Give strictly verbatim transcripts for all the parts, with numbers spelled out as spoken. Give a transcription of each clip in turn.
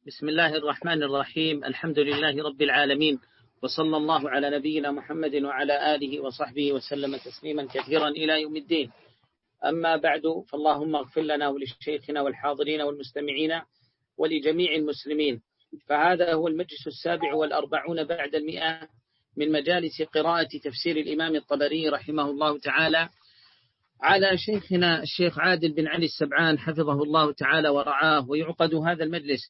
بسم الله الرحمن الرحيم. الحمد لله رب العالمين، وصلى الله على نبينا محمد وعلى آله وصحبه وسلم تسليما كثيرا إلى يوم الدين. أما بعد، فاللهم اغفر لنا ولشيخنا والحاضرين والمستمعين ولجميع المسلمين. فهذا هو المجلس السابع والأربعون بعد المئة من مجالس قراءة تفسير الإمام الطبري رحمه الله تعالى على شيخنا الشيخ عادل بن علي السبعان حفظه الله تعالى ورعاه. ويعقد هذا المجلس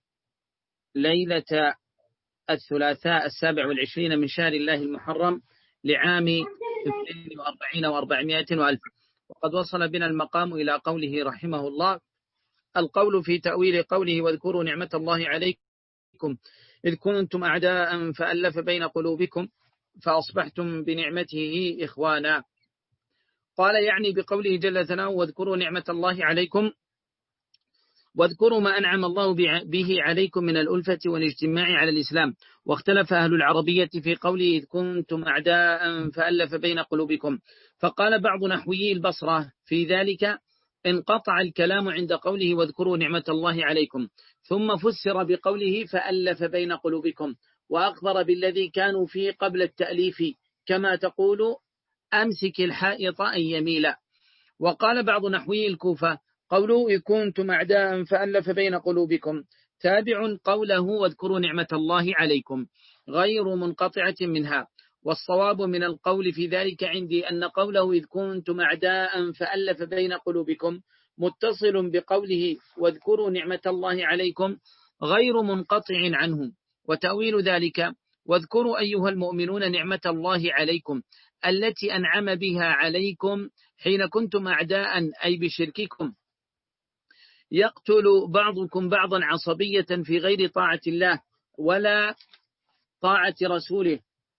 ليلة الثلاثاء السابع والعشرين من شهر الله المحرم لعام اثنين وأربعين وأربعمائة وألف. وقد وصل بنا المقام إلى قوله رحمه الله: القول في تأويل قوله: واذكروا نعمة الله عليكم إذ كنتم أعداء فألف بين قلوبكم فأصبحتم بنعمته إخوانا. قال يعني بقوله جل ثناؤه: واذكروا نعمة الله عليكم، واذكروا ما أنعم الله به عليكم من الألفة والاجتماع على الإسلام. واختلف أهل العربية في قوله إذ كنتم أعداء فألف بين قلوبكم، فقال بعض نحويي البصرة في ذلك: انقطع الكلام عند قوله واذكروا نعمة الله عليكم، ثم فسر بقوله فألف بين قلوبكم، وأخبر بالذي كانوا فيه قبل التأليف، كما تقول أمسك الحائط أن يميل. وقال بعض نحوي الكوفة: قوله إذ كنتم أعداء فألف بين قلوبكم تابع قوله واذكروا نعمة الله عليكم، غير منقطعة منها. والصواب من القول في ذلك عندي أن قوله إذ كنتم أعداء فألف بين قلوبكم متصل بقوله واذكروا نعمة الله عليكم، غير منقطع عنه. وتأويل ذلك: واذكروا أيها المؤمنون نعمة الله عليكم التي أنعم بها عليكم حين كنتم أعداء، أي بشرككم، يقتل بعضكم بعضا عصبية في غير طاعة الله ولا طاعة رسوله،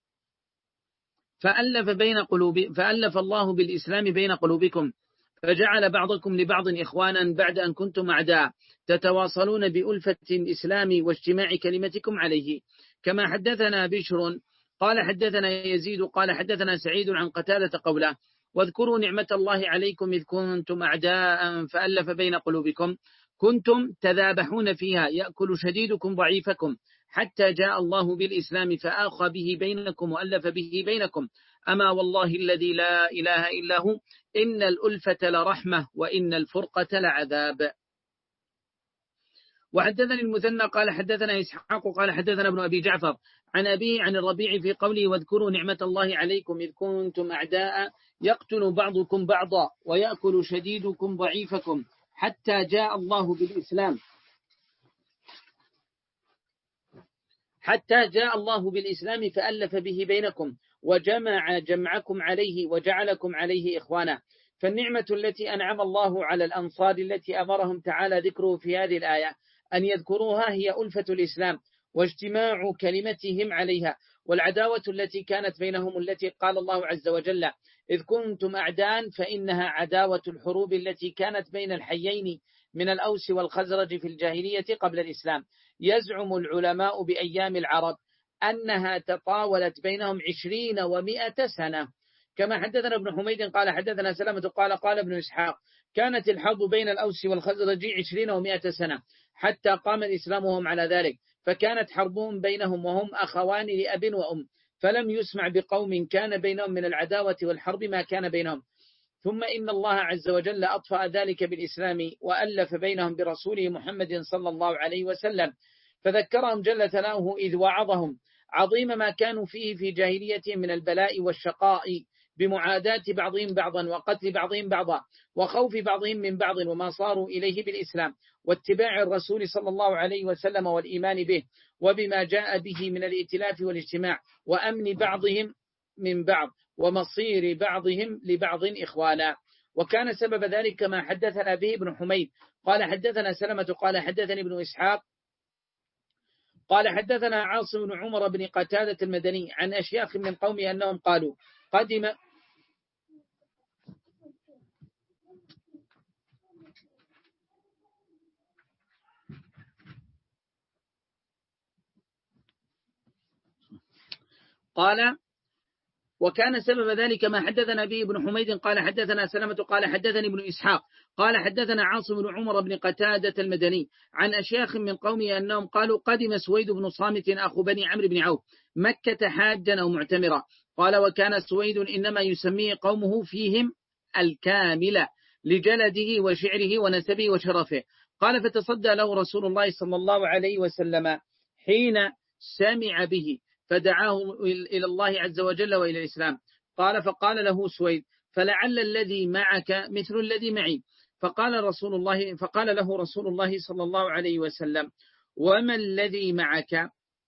فألف بين قلوب فألف الله بالإسلام بين قلوبكم، فجعل بعضكم لبعض إخوانا بعد أن كنتم أعداء تتواصلون بألفة الإسلام واجتماع كلمتكم عليه. كما حدثنا بشر قال حدثنا يزيد قال حدثنا سعيد عن قتادة قوله: واذكروا نعمة الله عليكم إذ كنتم أعداء فألف بين قلوبكم كنتم تذابحون فيها يأكل شديدكم ضعيفكم حتى جاء الله بالإسلام فآخى به بينكم وألف به بينكم. أما والله الذي لا إله إلا هو إن الألفة لرحمة وإن الفرقة لعذاب. وحدثني المثنى قال حدثنا إسحاق قال حدثنا ابن أبي جعفر عن أبيه عن الربيع في قوله واذكروا نعمة الله عليكم إذ كنتم أعداء يقتل بعضكم بعضا ويأكل شديدكم ضعيفكم حتى جاء الله بالإسلام حتى جاء الله بالإسلام فألف به بينكم وجمع جمعكم عليه وجعلكم عليه إخوانا. فالنعمة التي أنعم الله على الأنصار التي أمرهم تعالى ذكره في هذه الآية أن يذكروها هي ألفة الإسلام واجتماع كلمتهم عليها. والعداوة التي كانت بينهم التي قال الله عز وجل إذ كنتم أعداء فإنها عداوة الحروب التي كانت بين الحيين من الأوس والخزرج في الجاهلية قبل الإسلام. يزعم العلماء بأيام العرب أنها تطاولت بينهم عشرين ومائة سنة. كما حدثنا ابن حميد قال حدثنا سلامة قال قال ابن إسحاق: كانت الحرب بين الأوس والخزرج عشرين ومائة سنة حتى قام الإسلام وهم على ذلك، فكانت حربهم بينهم وهم أخوان لأب وأم، فلم يسمع بقوم كان بينهم من العداوة والحرب ما كان بينهم. ثم إن الله عز وجل أطفأ ذلك بالإسلام وألف بينهم برسوله محمد صلى الله عليه وسلم، فذكرهم جل ثناؤه إذ وعظهم عظيم ما كانوا فيه في جاهليتهم من البلاء والشقاء بمعاداة بعضهم بعضا وقتل بعضهم بعضا وخوف بعضهم من بعض، وما صاروا إليه بالإسلام واتباع الرسول صلى الله عليه وسلم والإيمان به وبما جاء به من الائتلاف والاجتماع وأمن بعضهم من بعض ومصير بعضهم لبعض إخوانا. وكان سبب ذلك ما حدثنا به ابن حميد قال حدثنا سلمة قال حدثني ابن إسحاق قال حدثنا عاصم بن عمر بن قتادة المدني عن أشياخ من قومه أنهم قالوا قدم قال وكان سبب ذلك ما حدثنا به ابن حميد قال حدثنا سلمة قال حدثني ابن إسحاق قال حدثنا عاصم بن عمر بن قتادة المدني عن أشياخ من قومه أنهم قالوا قدم سويد بن صامت أخو بني عمرو بن عوف مكة حاجا أو معتمرا. قال وكان سويد إنما يسميه قومه فيهم الكاملة لجلده وشعره ونسبه وشرفه. قال فتصدى له رسول الله صلى الله عليه وسلم حين سمع به فدعاه إلى الله عز وجل وإلى الإسلام. قال فقال له سويد فلعل الذي معك مثل الذي معي. فقال رسول الله فقال له رسول الله صلى الله عليه وسلم وما الذي معك؟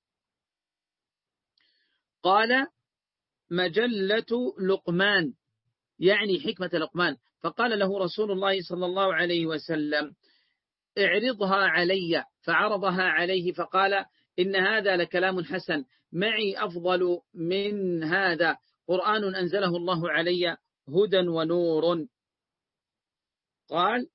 قال مجلة لقمان يعني حكمة لقمان. فقال له رسول الله صلى الله عليه وسلم اعرضها علي. فعرضها عليه فقال إن هذا لكلام حسن معي أفضل من هذا قرآن أنزله الله علي هدى ونور. قال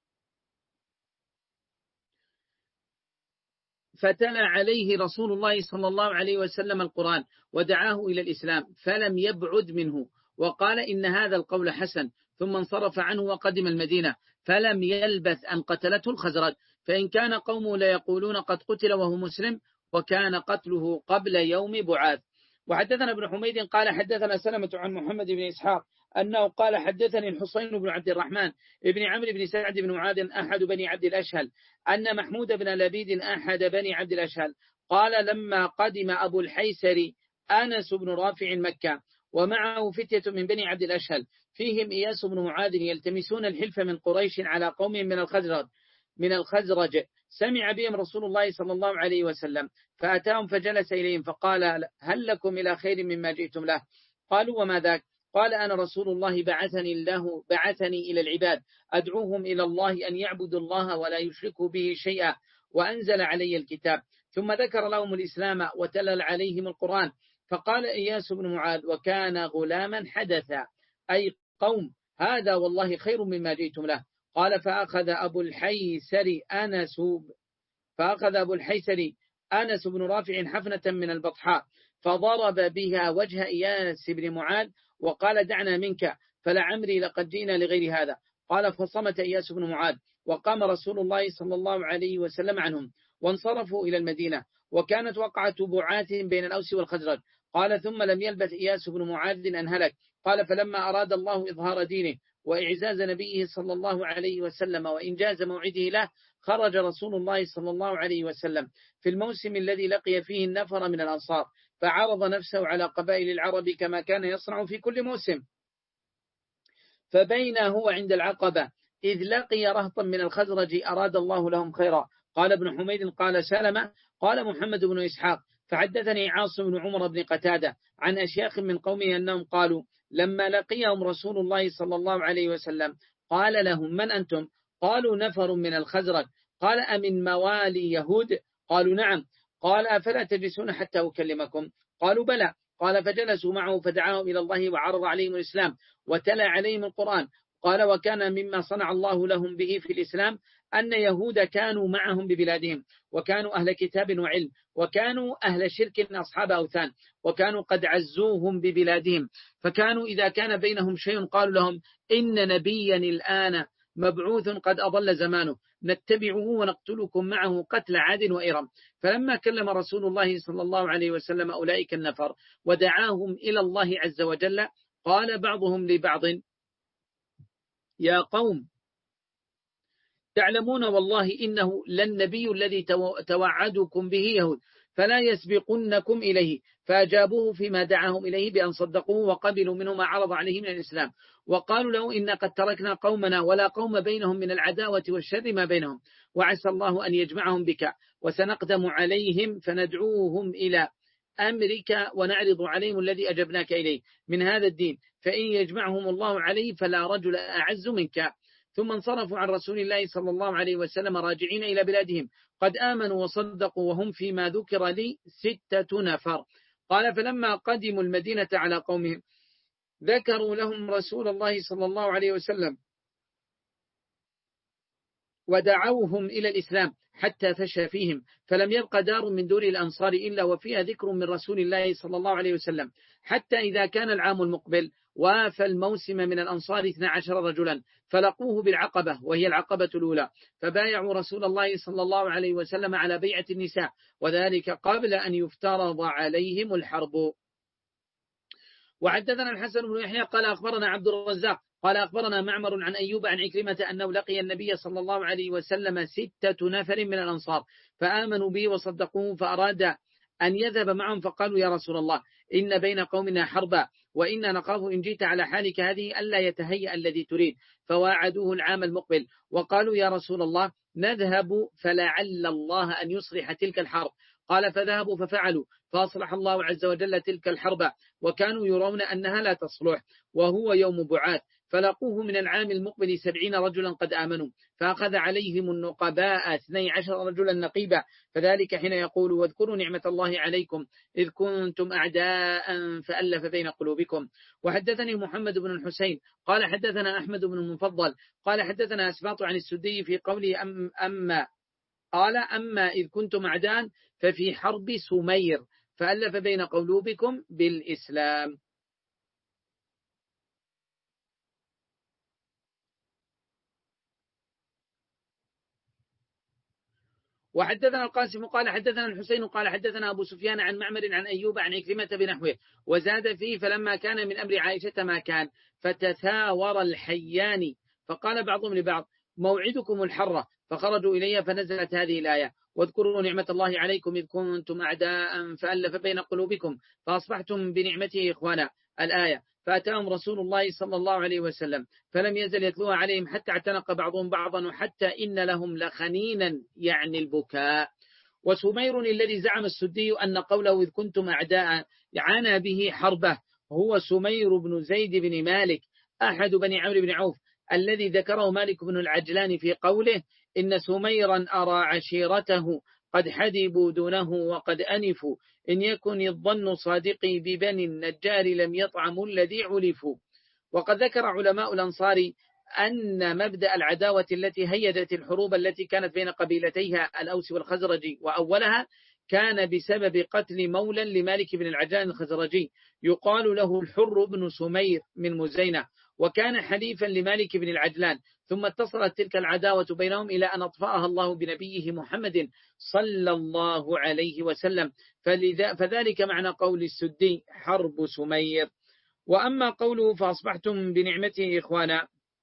فتلا عليه رسول الله صلى الله عليه وسلم القرآن ودعاه إلى الإسلام فلم يبعد منه وقال إن هذا القول حسن ثم انصرف عنه وقدم المدينة فلم يلبث أن قتلته الخزرج فإن كان قومه ليقولون قد قتل وهو مسلم وكان قتله قبل يوم بعاث. وحدثنا ابن حميد قال حدثنا سلمة عن محمد بن إسحاق أنه قال حدثني الحسين بن عبد الرحمن ابن عمرو بن سعد بن معاذ أحد بني عبد الأشهل أن محمود بن لبيد أحد بني عبد الأشهل قال لما قدم أبو الحيسري أنس بن رافع مكة ومعه فتية من بني عبد الأشهل فيهم إياس بن معاذ يلتمسون الحلف من قريش على قوم من الخزرج من الخزرج سمع بهم رسول الله صلى الله عليه وسلم فأتاهم فجلس إليهم فقال هل لكم إلى خير مما جئتم له؟ قالوا وما ذاك؟ قال أنا رسول الله بعثني الله بعثني إلى العباد أدعوهم إلى الله أن يعبدوا الله ولا يشركوا به شيئا وأنزل علي الكتاب. ثم ذكر لهم الإسلام وتلل عليهم القرآن. فقال إياس بن معاذ وكان غلاما حدثا أي قوم هذا والله خير مما جئتم له. قال فأخذ أبو الحيسر أنس فأخذ أبو الحيسر أنس بن رافع حفنة من البطحاء فضرب بها وجه إياس بن معاذ وقال دعنا منك فلعمري لقد جئنا لغير هذا. قال فصمت إياس بن معاذ وقام رسول الله صلى الله عليه وسلم عنهم وانصرفوا إلى المدينة وكانت وقعة بعاث بين الأوس والخزرج. قال ثم لم يلبث إياس بن معاذ أن هلك. قال فلما أراد الله إظهار دينه وإعزاز نبيه صلى الله عليه وسلم وإنجاز موعده له خرج رسول الله صلى الله عليه وسلم في الموسم الذي لقي فيه النفر من الأنصار فعرض نفسه على قبائل العرب كما كان يصنع في كل موسم. فبين هو عند العقبة إذ لقي رهطا من الخزرج أراد الله لهم خيرا. قال ابن حميد قال سلمة قال محمد بن إسحاق فحدثني عاصم بن عمر بن قتادة عن أشياخ من قومه أنهم قالوا لما لقيهم رسول الله صلى الله عليه وسلم قال لهم من أنتم؟ قالوا نفر من الخزرج. قال أمن موالي يهود؟ قالوا نعم. قال أفلا تجلسون حتى أكلمكم؟ قالوا بلى. قال فجلسوا معه فدعاهم إلى الله وعرض عليهم الإسلام وتلا عليهم القرآن. قال وكان مما صنع الله لهم به في الإسلام أن يهود كانوا معهم ببلادهم وكانوا أهل كتاب وعلم وكانوا أهل شرك أصحاب أوثان وكانوا قد عزوهم ببلادهم فكانوا إذا كان بينهم شيء قالوا لهم إن نبيا الآن مبعوث قد أضل زمانه نتبعه ونقتلكم معه قتل عاد وإرم. فلما كلم رسول الله صلى الله عليه وسلم أولئك النفر ودعاهم إلى الله عز وجل قال بعضهم لبعض يا قوم تعلمون والله إنه للنبي الذي توعدكم به يهود فلا يسبقنكم إليه. فأجابوه فيما دعاهم إليه بأن صدقوه وقبلوا منه ما عرض عليه من الإسلام وقالوا له إن قد تركنا قومنا ولا قوم بينهم من العداوة والشر ما بينهم وعسى الله أن يجمعهم بك وسنقدم عليهم فندعوهم إلى أمرك ونعرض عليهم الذي أجبناك إليه من هذا الدين فإن يجمعهم الله عليه فلا رجل أعز منك. ثم انصرفوا عن رسول الله صلى الله عليه وسلم راجعين إلى بلادهم قد آمنوا وصدقوا وهم فيما ذكر لي ستة نفر. قال فلما قدموا المدينة على قومهم ذكروا لهم رسول الله صلى الله عليه وسلم ودعوهم إلى الإسلام حتى فشى فيهم، فلم يبق دار من دور الأنصار إلا وفيها ذكر من رسول الله صلى الله عليه وسلم، حتى إذا كان العام المقبل وافى الموسم من الأنصار اثنا عشر رجلا فلقوه بالعقبة وهي العقبة الأولى، فبايعوا رسول الله صلى الله عليه وسلم على بيعة النساء، وذلك قبل أن يفترض عليهم الحرب. وحدثنا الحسن بن يحيى قال أخبرنا عبد الرزاق قال أخبرنا معمر عن أيوب عن عكرمة أنه لقي النبي صلى الله عليه وسلم ستة نفر من الأنصار فآمنوا به وصدقوه، فأراد أن يذهب معهم فقالوا يا رسول الله إن بين قومنا حربا وإنا نخاف إن جئت على حالك هذه ألا يتهيأ الذي تريد، فواعدوه العام المقبل وقالوا يا رسول الله نذهب فلعل الله أن يصلح تلك الحرب، قال فذهبوا ففعلوا فأصلح الله عز وجل تلك الحرب، وكانوا يرون أنها لا تصلح وهو يوم بعاث، فلقوه من العام المقبل سبعين رجلا قد آمنوا، فأخذ عليهم النقباء اثني عشر رجلا نقيبا، فذلك حين يقول واذكروا نعمة الله عليكم إذ كنتم أعداء فألف بين قلوبكم. وحدثني محمد بن الحسين قال حدثنا أحمد بن المفضل قال حدثنا أسباط عن السدي في قوله أم أما قال أما إذ كنتم أعداء ففي حرب سمير فألف بين قلوبكم بالإسلام. وحدثنا القاسم قال حدثنا الحسين قال حدثنا أبو سفيان عن معمر عن أيوب عن عكرمة بنحوه، وزاد فيه فلما كان من أمر عائشة ما كان فتثاور الحيان، فقال بعضهم لبعض موعدكم الحرة، فخرجوا إليها فنزلت هذه الآية واذكروا نعمة الله عليكم إذ كنتم أعداء فألف بين قلوبكم فأصبحتم بنعمته إخوانا الآية، فأتاهم رسول الله صلى الله عليه وسلم فلم يزل يتلوها عليهم حتى اعتنق بعضهم بعضا وحتى إن لهم لخنينا يعني البكاء. وسمير الذي زعم السدي أن قوله إذ كنتم أعداء عانى به حربه هو سمير بن زيد بن مالك أحد بني عمرو بن عوف الذي ذكره مالك بن العجلان في قوله إن سميرا أرى عشيرته قد حدبوا دونه وقد أنفوا إن يكن الظن صادقي ببني النجار لم يطعموا الذي علفوا. وقد ذكر علماء الأنصار أن مبدأ العداوة التي هيدت الحروب التي كانت بين قبيلتيها الأوس والخزرج وأولها كان بسبب قتل مولى لمالك بن العجلان الخزرجي يقال له الحر بن سمير من مزينة، وكان حليفا لمالك بن العجلان، ثم اتصلت تلك العداوة بينهم إلى أن أطفأها الله بنبيه محمد صلى الله عليه وسلم، فذلك معنى قول السدي حرب سمير. وأما قوله فأصبحتم بنعمته إخوانا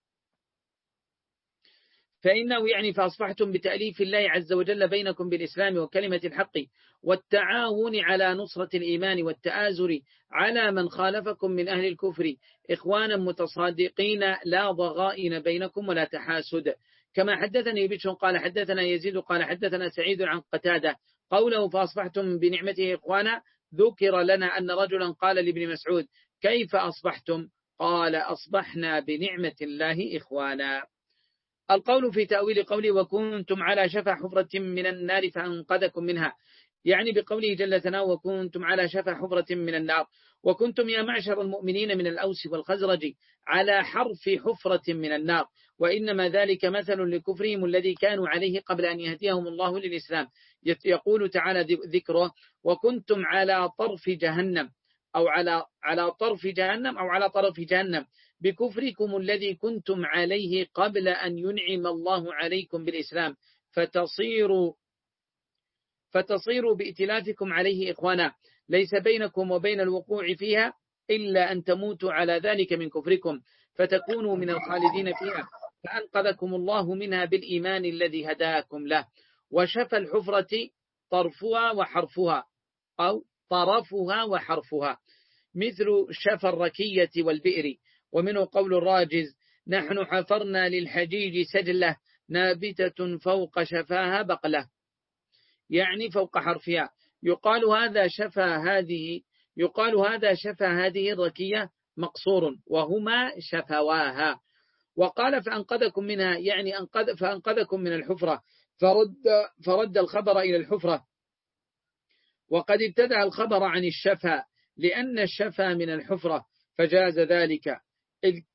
فإنه يعني فأصبحتم بتأليف الله عز وجل بينكم بالإسلام وكلمة الحق والتعاون على نصرة الإيمان والتآزر على من خالفكم من أهل الكفر إخوانا متصادقين لا ضغائن بينكم ولا تحاسد. كما حدثني بشر قال حدثنا يزيد قال حدثنا سعيد عن قتادة قوله فأصبحتم بنعمته إخوانا ذكر لنا أن رجلا قال لابن مسعود كيف أصبحتم؟ قال أصبحنا بنعمة الله إخوانا. القول في تأويل قوله وكنتم على شفا حفرة من النار فأنقذكم منها، يعني بقوله جل ثناؤه وكنتم على شفا حفرة من النار، وكنتم يا معشر المؤمنين من الأوس والخزرج على حرف حفرة من النار، وإنما ذلك مثل لكفرهم الذي كانوا عليه قبل أن يهديهم الله للإسلام. يقول تعالى ذكره وكنتم على طرف جهنم أو على على طرف جهنم أو على طرف جهنم بكفركم الذي كنتم عليه قبل أن ينعم الله عليكم بالإسلام فتصيروا فتصيروا بائتلافكم عليه إخوانا، ليس بينكم وبين الوقوع فيها إلا أن تموتوا على ذلك من كفركم فتكونوا من الخالدين فيها، فأنقذكم الله منها بالإيمان الذي هداكم له. وشفى الحفرة طرفها وحرفها أو طرفها وحرفها مثل شفى الركية والبئر. ومنه قول الراجز نحن حفرنا للحجيج سجلة نابتة فوق شفاها بقلة، يعني فوق حرفها. يقال هذا شفى هذه يقال هذا شفى هذه الركية مقصور وهما شفواها. وقال فأنقذكم منها يعني أنقذ فأنقذكم من الحفرة فرد, فرد الخبر إلى الحفرة، وقد ابتدأ الخبر عن الشفى لأن الشفى من الحفرة فجاز ذلك إذ,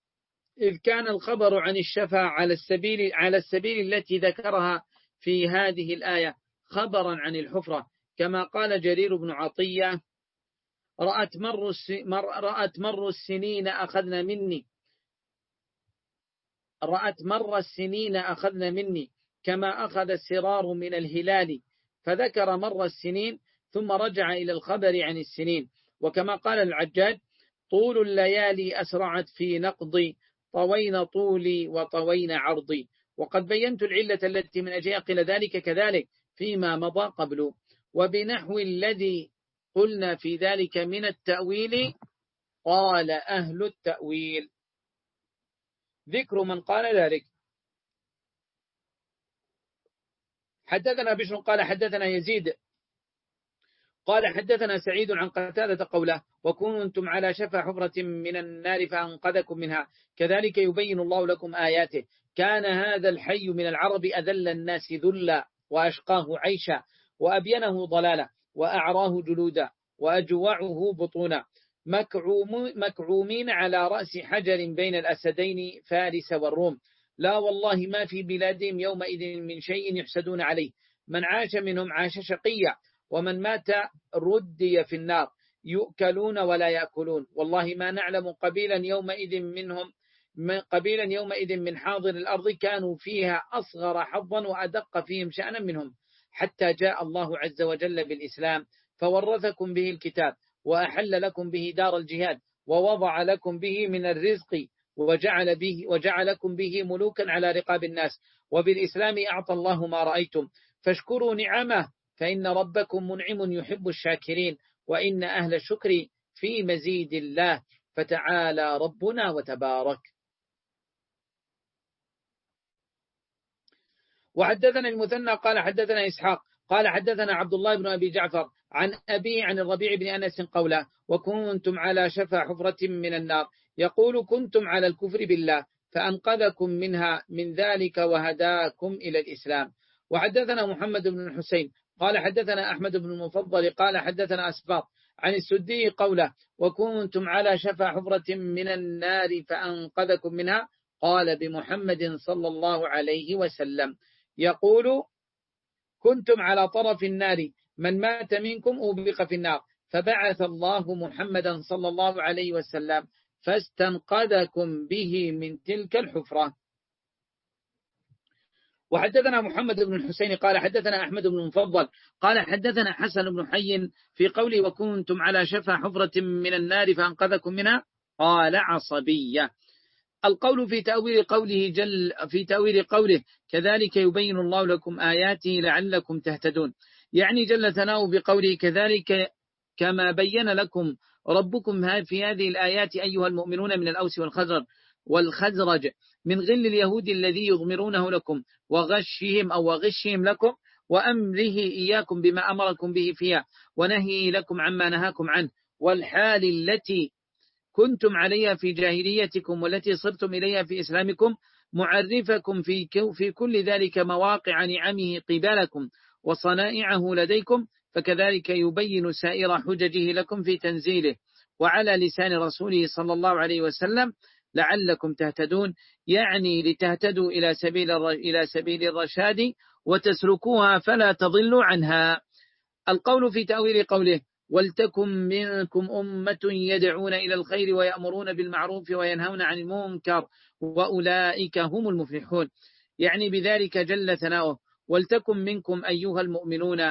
إذ كان الخبر عن الشفاعة على السبيل على السبيل التي ذكرها في هذه الآية خبرا عن الحفرة، كما قال جرير بن عطية: رأت مر, مر رأت مر السنين أخذنا مني رأت مر السنين أخذنا مني كما أخذ السرار من الهلال، فذكر مر السنين ثم رجع إلى الخبر عن السنين. وكما قال العجاج: طول الليالي أسرعت في نقضي، طوين طولي وطوين عرضي. وقد بينت العلة التي من أجلها قيل ذلك كذلك فيما مضى قبل. وبنحو الذي قلنا في ذلك من التأويل قال أهل التأويل. ذكر من قال ذلك: حدثنا بشر قال حدثنا يزيد قال حدثنا سعيد عن قتادة قوله: وكنتم على شفا حفرة من النار فأنقذكم منها، كذلك يبين الله لكم آياته. كان هذا الحي من العرب أذل الناس ذلا، وأشقاه عيشا، وأبينه ضلالا، وأعراه جلودا، وأجوعه بطونا، مكعوم مكعومين على رأس حجر بين الأسدين فارس والروم. لا والله ما في بلادهم يومئذ من شيء يحسدون عليه، من عاش منهم عاش شقيا، ومن مات ردي في النار، يؤكلون ولا يأكلون. والله ما نعلم قبيلا يومئذ منهم قبيلا يومئذ من حاضر الأرض كانوا فيها أصغر حظا وأدق فيهم شأنا منهم، حتى جاء الله عز وجل بالإسلام فورثكم به الكتاب، وأحل لكم به دار الجهاد، ووضع لكم به من الرزق، وجعل به وجعلكم به ملوكا على رقاب الناس، وبالإسلام أعطى الله ما رأيتم، فاشكروا نعمه، فإن ربكم منعم يحب الشاكرين، وإن أهل الشكر في مزيد الله، فتعالى ربنا وتبارك. وحدثنا المثنى قال حدثنا إسحاق قال حدثنا عبد الله بن أبي جعفر عن أبي عن الربيع بن أنس قوله: وكنتم على شفا حفرة من النار، يقول: كنتم على الكفر بالله فأنقذكم منها من ذلك وهداكم إلى الإسلام. وحدثنا محمد بن الحسين قال حدثنا أحمد بن المفضل قال حدثنا أسباط عن السدي قوله: وكنتم على شفا حفرة من النار فأنقذكم منها، قال بمحمد صلى الله عليه وسلم، يقول: كنتم على طرف النار، من مات منكم أوبق في النار، فبعث الله محمدا صلى الله عليه وسلم فاستنقذكم به من تلك الحفرة. وحدثنا محمد بن الحسين قال حدثنا أحمد بن المفضل قال حدثنا حسن بن حي في قوله: وكنتم على شفا حفرة من النار فأنقذكم منها، قال: عصبية. القول في تأويل قوله جل في تأويل قوله: كذلك يبين الله لكم آياته لعلكم تهتدون، يعني جل ثناؤه بقوله: كذلك كما بين لكم ربكم في هذه الآيات أيها المؤمنون من الأوس والخزرج والخزرج من غل اليهود الذي يضمرونه لكم وغشهم أو وغشهم لكم، وأمره إياكم بما أمركم به فيها، ونهي لكم عما نهاكم عنه، والحال التي كنتم عليها في جاهليتكم والتي صرتم إليها في إسلامكم، معرفكم في في كل ذلك مواقع نعمه قبالكم وصنائعه لديكم، فكذلك يبين سائر حججه لكم في تنزيله وعلى لسان رسوله صلى الله عليه وسلم لعلكم تهتدون، يعني لتهتدوا إلى سبيل إلى سبيل الرشاد وتسلكوها فلا تضلوا عنها. القول في تأويل قوله: ولتكن منكم أمة يدعون إلى الخير ويأمرون بالمعروف وينهون عن المنكر وأولئك هم المفلحون، يعني بذلك جل ثناؤه: ولتكن منكم أيها المؤمنون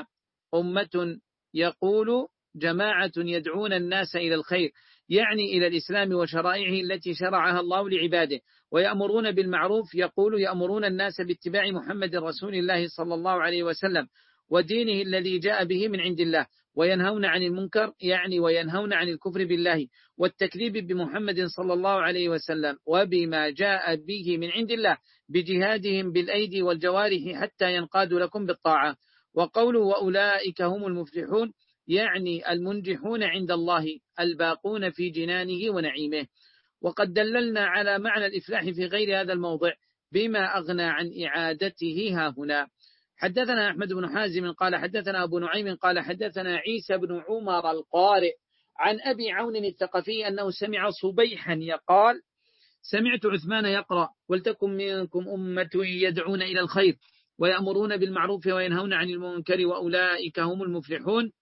أمة، يقول جماعة يدعون الناس إلى الخير، يعني إلى الإسلام وشرائعه التي شرعها الله لعباده، ويأمرون بالمعروف، يقول يأمرون الناس باتباع محمد رسول الله صلى الله عليه وسلم ودينه الذي جاء به من عند الله، وينهون عن المنكر، يعني وينهون عن الكفر بالله والتكذيب بمحمد صلى الله عليه وسلم وبما جاء به من عند الله، بجهادهم بالأيدي والجوارح حتى ينقادوا لكم بالطاعة. وقوله: وأولئك هم المفلحون، يعني المنجحون عند الله الباقون في جنانه ونعيمه. وقد دللنا على معنى الإفلاح في غير هذا الموضع بما أغنى عن إعادته ها هنا. حدثنا أحمد بن حازم قال حدثنا أبو نعيم قال حدثنا عيسى بن عمر القارئ عن أبي عون الثقفي أنه سمع صبيحا يقال سمعت عثمان يقرأ ولتكن منكم أمة يدعون إلى الخير ويأمرون بالمعروف وينهون عن المنكر وأولئك هم المفلحون.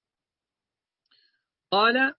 قال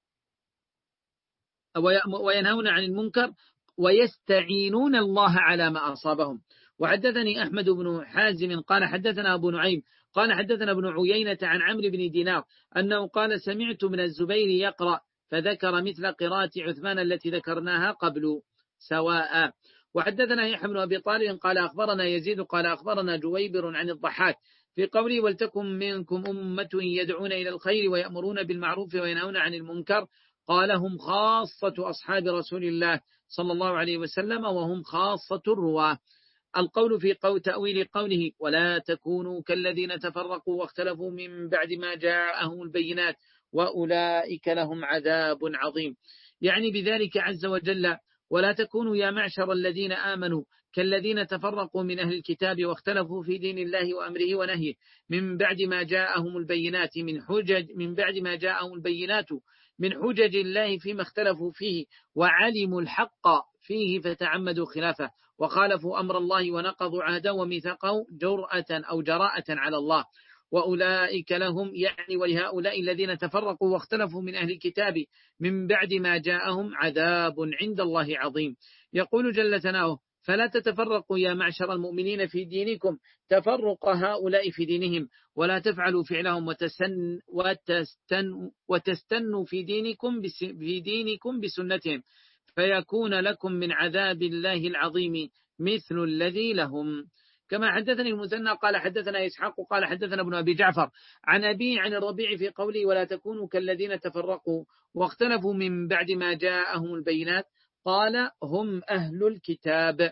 وينهون عن المنكر ويستعينون الله على ما أصابهم. وحدثني أحمد بن حازم قال حدثنا أبو نعيم قال حدثنا ابن عيينة عن عمرو بن دينار أنه قال سمعت من الزبير يقرأ فذكر مثل قراءة عثمان التي ذكرناها قبل سواء. وحدثنا يحيى بن أبي طالب قال أخبرنا يزيد قال أخبرنا جويبر عن الضحاك في قوله ولتكن منكم أمة يدعون إلى الخير ويأمرون بالمعروف وينهون عن المنكر قال هم خاصة أصحاب رسول الله صلى الله عليه وسلم وهم خاصة الرواة. القول في قول تأويل قوله ولا تكونوا كالذين تفرقوا واختلفوا من بعد ما جاءهم البينات وأولئك لهم عذاب عظيم، يعني بذلك عز وجل ولا تكونوا يا معشر الذين آمنوا كالذين تفرقوا من أهل الكتاب واختلفوا في دين الله وأمره ونهيه من بعد ما جاءهم البينات من حجج من بعد ما جاءهم البينات من حجج الله فيما اختلفوا فيه وعلموا الحق فيه فتعمدوا خلافه وخالفوا أمر الله ونقضوا عهده وميثاقه جرأة أو جراءة على الله. وأولئك لهم يعني ولهؤلاء الذين تفرقوا واختلفوا من أهل الكتاب من بعد ما جاءهم عذاب عند الله عظيم. يقول جل ثناؤه فلا تتفرقوا يا معشر المؤمنين في دينكم تفرق هؤلاء في دينهم ولا تفعلوا فعلهم وتستن وتستن وتستنوا في دينكم في دينكم بسنتهم فيكون لكم من عذاب الله العظيم مثل الذي لهم. كما حدثني المثنى قال حدثنا إسحاق قال حدثنا ابن أبي جعفر عن أبي عن الربيع في قوله ولا تكونوا كالذين تفرقوا واختلفوا من بعد ما جاءهم البينات قال هم أهل الكتاب.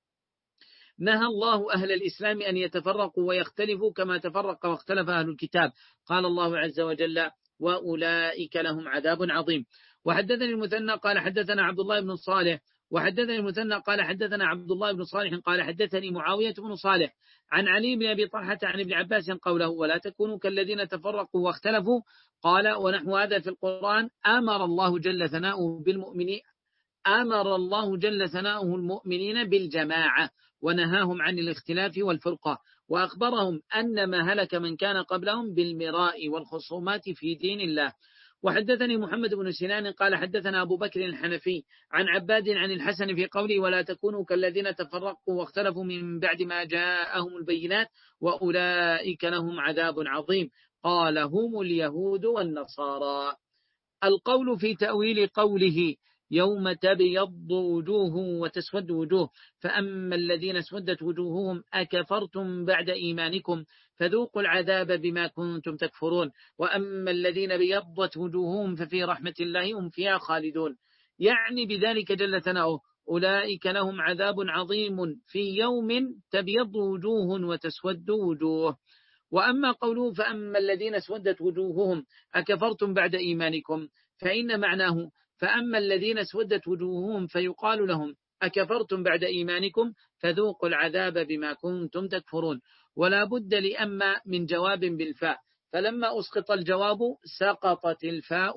نهى الله أهل الإسلام أن يتفرقوا ويختلفوا كما تفرق واختلف أهل الكتاب. قال الله عز وجل وأولئك لهم عذاب عظيم. وحدثني المثنى قال حدثنا عبد الله بن صالح وحدثني المثنى قال حدثنا عبد الله بن صالح قال حدثني معاوية بن صالح عن علي بن أبي طلحة عن ابن عباس قوله ولا تكونوا كالذين تفرقوا واختلفوا قال ونحو هذا في القرآن أمر الله جل ثناؤه بالمؤمنين أمر الله جل ثناؤه المؤمنين بالجماعة ونهاهم عن الاختلاف والفرقة وأخبرهم أن ما هلك من كان قبلهم بالمراء والخصومات في دين الله. وحدثني محمد بن سنان قال حدثنا أبو بكر الحنفي عن عباد عن الحسن في قوله ولا تكونوا كالذين تفرقوا واختلفوا من بعد ما جاءهم البينات وأولئك لهم عذاب عظيم قال هم اليهود والنصارى. القول في تأويل قوله يوم تبيض وجوه وتسود وجوه فأما الذين اسودت وجوههم أكفرتم بعد إيمانكم فذوقوا العذاب بما كنتم تكفرون وأما الذين بيضت وجوههم ففي رحمة الله هم فيها خالدون، يعني بذلك جل ثناؤه أولئك لهم عذاب عظيم في يوم تبيض وجوه وتسود وجوه. وأما قوله فأما الذين اسودت وجوههم أكفرتم بعد إيمانكم فإن معناه فأما الذين اسودت وجوههم فيقال لهم أكفرتم بعد إيمانكم فذوقوا العذاب بما كنتم تكفرون. ولا بد لأما من جواب بالفاء فلما أسقط الجواب سقطت الفاء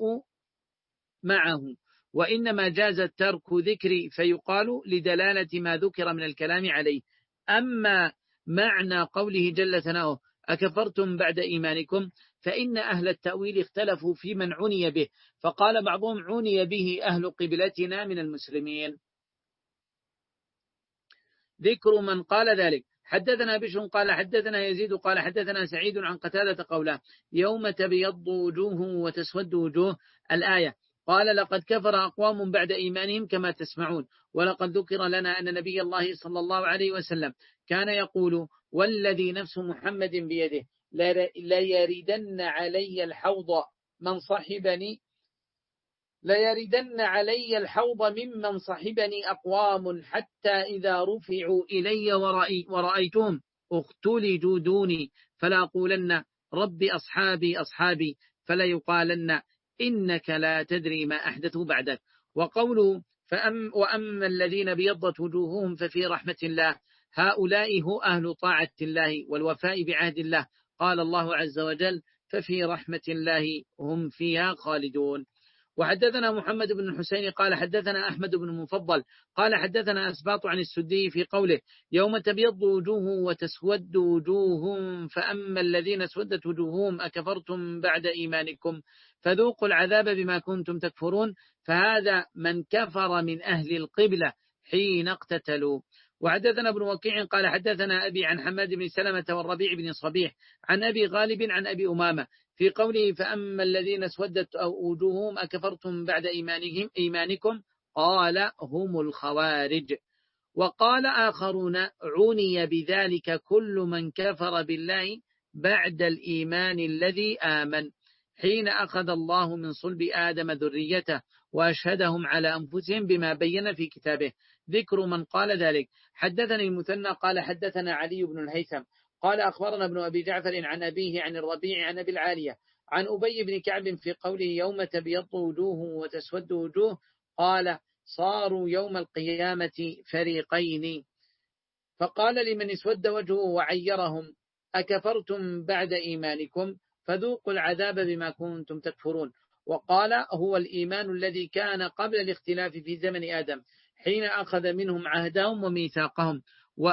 معه وإنما جاز الترك ذكر فيقال لدلالة ما ذكر من الكلام عليه. أما معنى قوله جل ثناؤه أكفرتم بعد إيمانكم فإن أهل التأويل اختلفوا في من عني به فقال بعضهم عني به أهل قبلتنا من المسلمين. ذكر من قال ذلك حدثنا بشر قال حدثنا يزيد قال حدثنا سعيد عن قتادة قوله يوم تبيض وجوه وتسود وجوه الآية. قال لقد كفر أقوام بعد إيمانهم كما تسمعون ولقد ذكر لنا أن نبي الله صلى الله عليه وسلم كان يقول والذي نفس محمد بيده لا يردن علي الحوض من صحبني لا يردن علي الحوض ممن صحبني أقوام حتى إذا رفعوا إلي ورأي ورأيتهم اختلجوا دوني فلا أقولن رب أصحابي أصحابي فلا يقالن إنك لا تدري ما أحدثوا بعدك. وقوله فأم وأما الذين بيضت وجوههم ففي رحمة الله هؤلاء هو أهل طاعة الله والوفاء بعهد الله. قال الله عز وجل ففي رحمة الله هم فيها خالدون. وحدثنا محمد بن الحسين قال حدثنا أحمد بن المفضل قال حدثنا أسباط عن السدي في قوله يوم تبيض وجوه وتسود وجوه فأما الذين اسودت وجوههم أكفرتم بعد إيمانكم فذوقوا العذاب بما كنتم تكفرون، فهذا من كفر من أهل القبلة حين اقتتلوا. وحدثنا ابن وكيع قال حدثنا أبي عن حماد بن سلمة والربيع بن صبيح عن أبي غالب عن أبي أمامة في قوله فأما الذين اسودت وجوههم أكفرتم بعد إيمانهم إيمانكم قال هم الخوارج. وقال آخرون عني بذلك كل من كفر بالله بعد الإيمان الذي آمن حين أخذ الله من صلب آدم ذريته وأشهدهم على أنفسهم بما بين في كتابه. ذكر من قال ذلك. حدثني المثنى قال حدثنا علي بن الهيثم قال أخبرنا ابن أبي جعفر عن أبيه عن الربيع عن أبي العالية عن أبي بن كعب في قوله يوم تبيض وجوه وتسود وجوه قال صاروا يوم القيامة فريقين، فقال لمن اسود وجهه وعيرهم أكفرتم بعد إيمانكم فذوقوا العذاب بما كنتم تكفرون. وقال هو الإيمان الذي كان قبل الاختلاف في زمن آدم حين أخذ منهم عهدهم وميثاقهم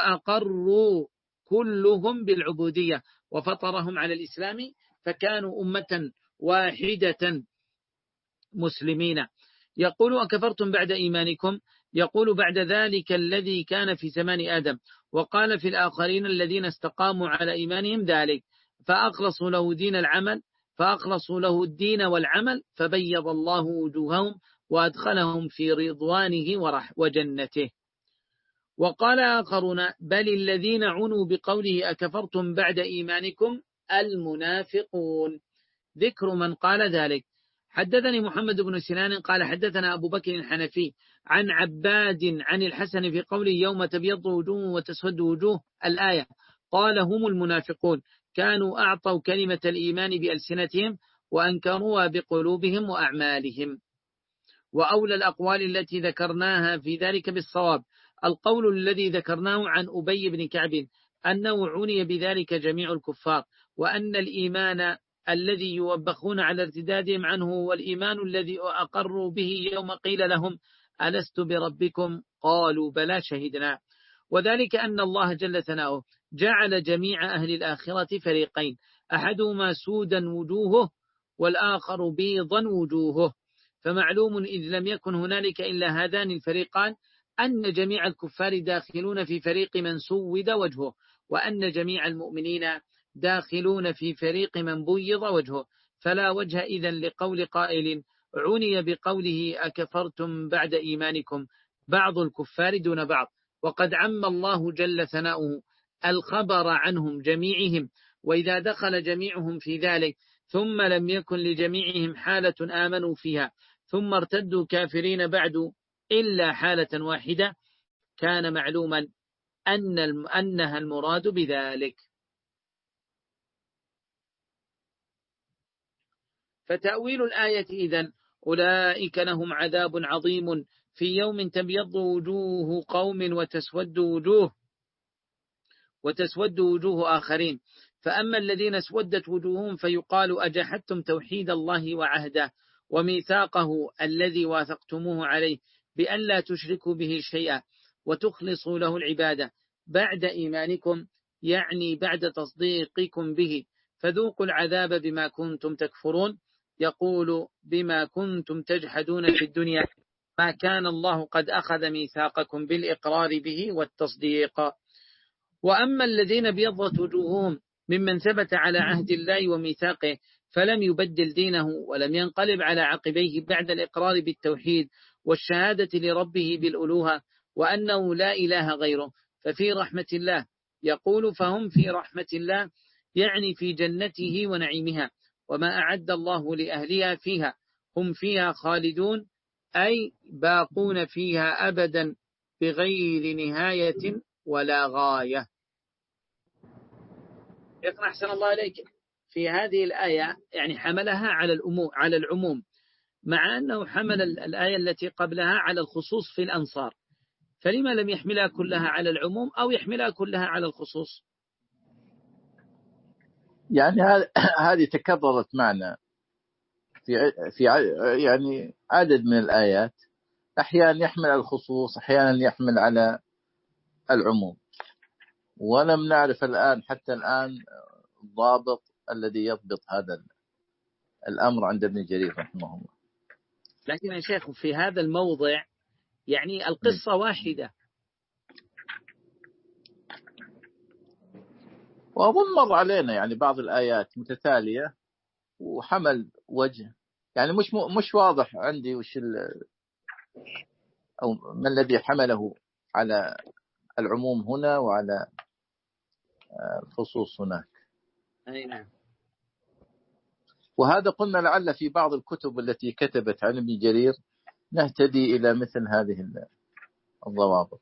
وأقروا كلهم بالعبودية وفطرهم على الإسلام فكانوا أمة واحدة مسلمين. يقول أكفرتم بعد إيمانكم يقول بعد ذلك الذي كان في زمان آدم. وقال في الآخرين الذين استقاموا على إيمانهم ذلك فأخلصوا له دين العمل فأخلصوا له الدين والعمل فبيض الله وجوههم وأدخلهم في رضوانه وجنته. وقال آخرون بل الذين عنوا بقوله أكفرتم بعد إيمانكم المنافقون. ذكر من قال ذلك. حدثني محمد بن سنان قال حدثنا أبو بكر الحنفي عن عباد عن الحسن في قوله يوم تبيض وجوه وتسود وجوه الآية قال هم المنافقون كانوا أعطوا كلمة الإيمان بألسنتهم وأنكروها بقلوبهم وأعمالهم. وأولى الأقوال التي ذكرناها في ذلك بالصواب القول الذي ذكرناه عن أبي بن كعب أنه عني بذلك جميع الكفار، وأن الإيمان الذي يوبخون على ارتدادهم عنه والإيمان الذي أقروا به يوم قيل لهم ألست بربكم قالوا بلى شهدنا. وذلك أن الله جل ثناؤه جعل جميع أهل الآخرة فريقين أحدهما سودا وجوهه والآخر بيضا وجوهه، فمعلوم إذ لم يكن هنالك إلا هذان الفريقان أن جميع الكفار داخلون في فريق من سود وجهه، وأن جميع المؤمنين داخلون في فريق من بيض وجهه، فلا وجه إذن لقول قائل عني بقوله أكفرتم بعد إيمانكم بعض الكفار دون بعض، وقد عم الله جل ثناؤه الخبر عنهم جميعهم، وإذا دخل جميعهم في ذلك ثم لم يكن لجميعهم حالة آمنوا فيها ثم ارتدوا كافرين بعد إلا حالة واحدة كان معلوما أن أنها المراد بذلك. فتأويل الآية إذن أولئك لهم عذاب عظيم في يوم تبيض وجوه قوم وتسود وجوه وتسود وجوه آخرين، فأما الذين اسودت وجوههم فيقال أجحدتم توحيد الله وعهده وميثاقه الذي واثقتموه عليه بأن لا تشركوا به شيئا وتخلصوا له العبادة بعد إيمانكم، يعني بعد تصديقكم به، فذوقوا العذاب بما كنتم تكفرون. يقول بما كنتم تجحدون في الدنيا ما كان الله قد أخذ ميثاقكم بالإقرار به والتصديق. وأما الذين بيضت وجوههم ممن ثبت على عهد الله وميثاقه فلم يبدل دينه ولم ينقلب على عقبيه بعد الإقرار بالتوحيد والشهادة لربه بالألوهة وأنه لا إله غيره ففي رحمة الله. يقول فهم في رحمة الله يعني في جنته ونعيمها وما أعد الله لأهلها فيها، هم فيها خالدون أي باقون فيها أبدا بغير نهاية ولا غاية. يقرأ أحسن الله عليك في هذه الآية يعني حملها على الأمور على العموم، مع أنه حمل الآية التي قبلها على الخصوص في الأنصار، فلما لم يحملها كلها على العموم أو يحملها كلها على الخصوص؟ يعني هذه تكررت معنا في في يعني عدد من الآيات أحيانا يحمل على الخصوص، أحيانا يحمل على العموم، ولم نعرف الآن حتى الآن الضابط الذي يضبط هذا الأمر عند ابن جرير رحمه الله. لكن يا شيخ في هذا الموضع يعني القصة واحدة، وأظن مر علينا يعني بعض الآيات متتالية وحمل وجه، يعني مش مش واضح عندي وش أو ما الذي حمله على العموم هنا وعلى الخصوص هناك. أي نعم. وهذا قلنا لعل في بعض الكتب التي كتبت عن ابن جرير نهتدي إلى مثل هذه الضوابط.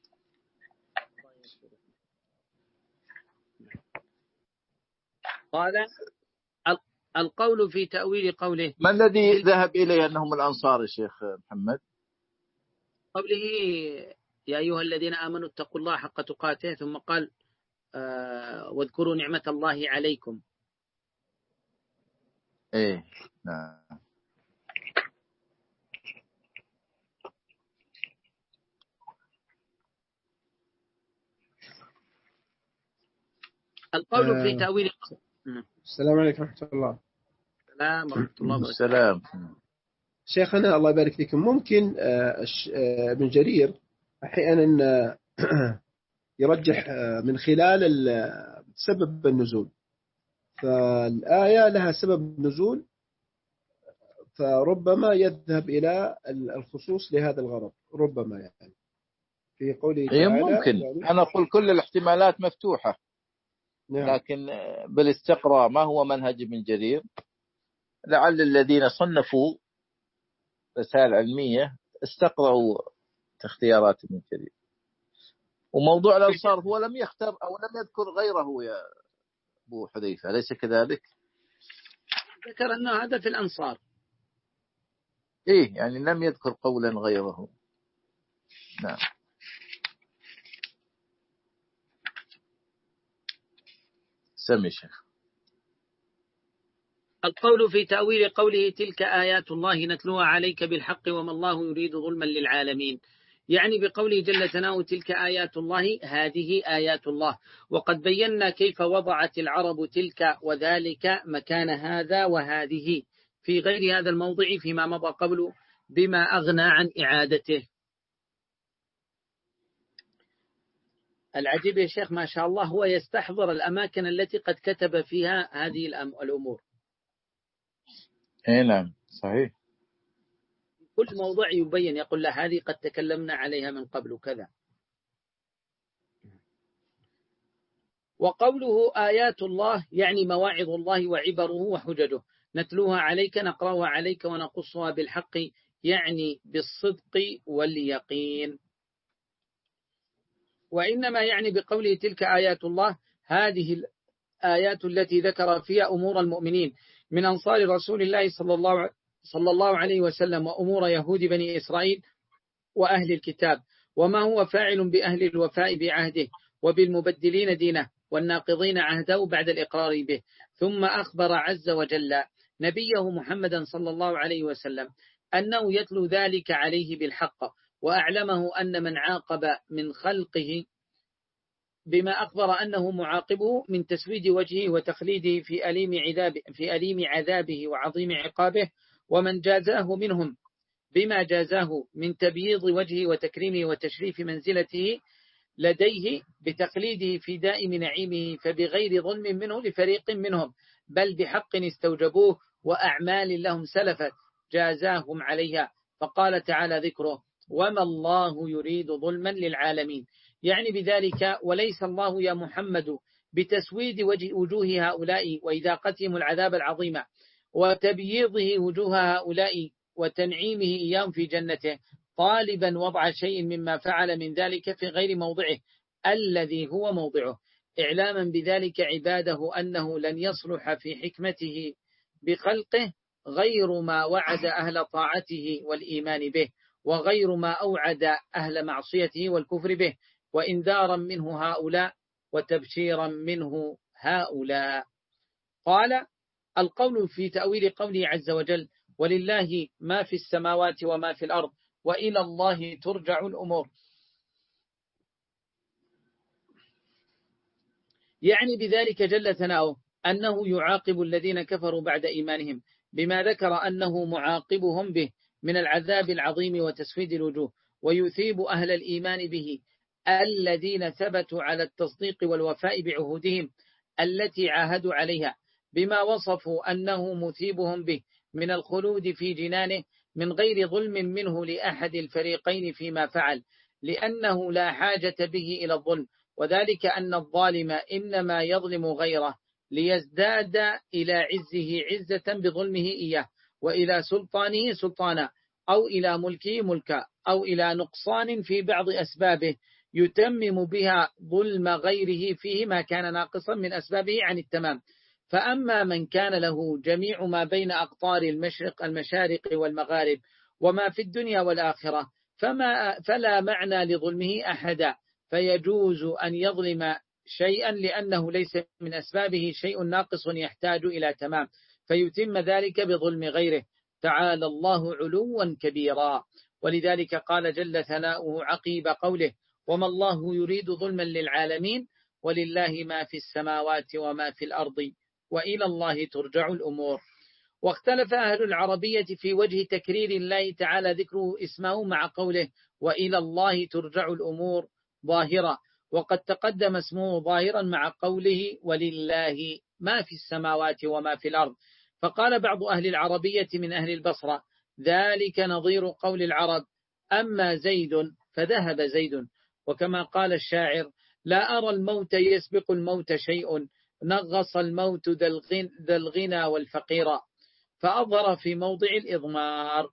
قال القول في تأويل قوله، ما الذي ذهب إليه أنهم الأنصار يا شيخ محمد؟ قوله يا أيها الذين آمنوا اتقوا الله حق تقاته، ثم قال آه واذكروا نعمة الله عليكم. إيه نعم. القول في تأويل. السلام عليكم ورحمة الله. السلام ورحمة الله وبركاته. السلام. شيخنا الله يبارك فيكم، ممكن ابن جرير أحيانا يرجح من خلال سبب النزول، فالآية لها سبب نزول، فربما يذهب إلى الخصوص لهذا الغرض، ربما يعني في قوله تعالى. ممكن يعني أنا أقول كل الاحتمالات مفتوحة. نعم. لكن بالاستقراء ما هو منهج ابن جرير، لعل الذين صنفوا رسائل علمية استقرأوا اختيارات ابن جرير. وموضوع الأنصار هو لم يختار أو لم يذكر غيره يا أبو حذيفة، أليس كذلك؟ ذكر أنه هذا في الأنصار. إيه يعني لم يذكر قولا غيره. نعم. سمي شيخ. القول في تأويل قوله تلك آيات الله نتلوها عليك بالحق وما الله يريد ظلما للعالمين، يعني بقوله جل ثناؤه تلك آيات الله، هذه آيات الله. وقد بينا كيف وضعت العرب تلك وذلك مكان هذا وهذه في غير هذا الموضع فيما مضى قبل بما أغنى عن إعادته. العجيب يا شيخ ما شاء الله هو يستحضر الأماكن التي قد كتب فيها هذه الأمور. اي نعم صحيح. كل موضوع يبين يقول له هذه قد تكلمنا عليها من قبل كذا. وقوله آيات الله يعني مواعظ الله وعبره وحججه، نتلوها عليك نقرأها عليك ونقصها بالحق، يعني بالصدق واليقين. وإنما يعني بقوله تلك آيات الله هذه الآيات التي ذكر فيها أمور المؤمنين من أنصار رسول الله صلى الله صلى الله عليه وسلم، وأمور يهود بني إسرائيل وأهل الكتاب، وما هو فاعل بأهل الوفاء بعهده وبالمبدلين دينه والناقضين عهده بعد الإقرار به. ثم أخبر عز وجل نبيه محمدا صلى الله عليه وسلم أنه يتلو ذلك عليه بالحق، وأعلمه أن من عاقب من خلقه بما أخبر أنه معاقبه من تسويد وجهه وتخليده في أليم عذابه, في أليم عذابه وعظيم عقابه، ومن جازاه منهم بما جازاه من تبييض وجهه وتكريمه وتشريف منزلته لديه بتقليده في دائم نعيمه، فبغير ظلم منه لفريق منهم، بل بحق استوجبوه وأعمال لهم سلفت جازاهم عليها. فقال تعالى ذكره وما الله يريد ظلما للعالمين، يعني بذلك وليس الله يا محمد بتسويد وجه وجوه هؤلاء وإذاقتهم العذاب العظيم وتبييضه وجوه هؤلاء وتنعيمه إياهم في جنته، طالبا وضع شيء مما فعل من ذلك في غير موضعه الذي هو موضعه، إعلاما بذلك عباده أنه لن يصلح في حكمته بخلقه غير ما وعد أهل طاعته والإيمان به، وغير ما أوعد أهل معصيته والكفر به، وإنذارا منه هؤلاء وتبشيرا منه هؤلاء. قال القول في تأويل قوله عز وجل ولله ما في السماوات وما في الأرض وإلى الله ترجع الأمور. يعني بذلك جل ثناؤه أنه يعاقب الذين كفروا بعد إيمانهم بما ذكر أنه معاقبهم به من العذاب العظيم وتسويد الوجوه، ويثيب أهل الإيمان به الذين ثبتوا على التصديق والوفاء بعهودهم التي عاهدوا عليها بما وصفوا أنه مثيبهم به من الخلود في جنانه من غير ظلم منه لأحد الفريقين فيما فعل، لأنه لا حاجة به إلى الظلم، وذلك أن الظالم إنما يظلم غيره ليزداد إلى عزه عزة بظلمه إياه، وإلى سلطانه سلطانا، أو إلى ملكه ملكا، أو إلى نقصان في بعض أسبابه يتمم بها ظلم غيره فيه ما كان ناقصا من أسبابه عن التمام. فأما من كان له جميع ما بين أقطار المشرق المشارق والمغارب وما في الدنيا والآخرة فما فلا معنى لظلمه أحدا، فيجوز أن يظلم شيئا لأنه ليس من أسبابه شيء ناقص يحتاج إلى تمام، فيتم ذلك بظلم غيره. تعالى الله علوا كبيرا. ولذلك قال جل ثناؤه عقيب قوله: وما الله يريد ظلما للعالمين ولله ما في السماوات وما في الأرض وإلى الله ترجع الأمور. واختلف أهل العربية في وجه تكرير الله تعالى ذكره اسمه مع قوله وإلى الله ترجع الأمور ظاهرا، وقد تقدم اسمه ظاهرا مع قوله ولله ما في السماوات وما في الأرض. فقال بعض أهل العربية من أهل البصرة: ذلك نظير قول العرب أما زيد فذهب زيد. وكما قال الشاعر: لا أرى الموت يسبق الموت شيء نغص الموت ذا الغنى والفقير، فأظهر في موضع الإضمار.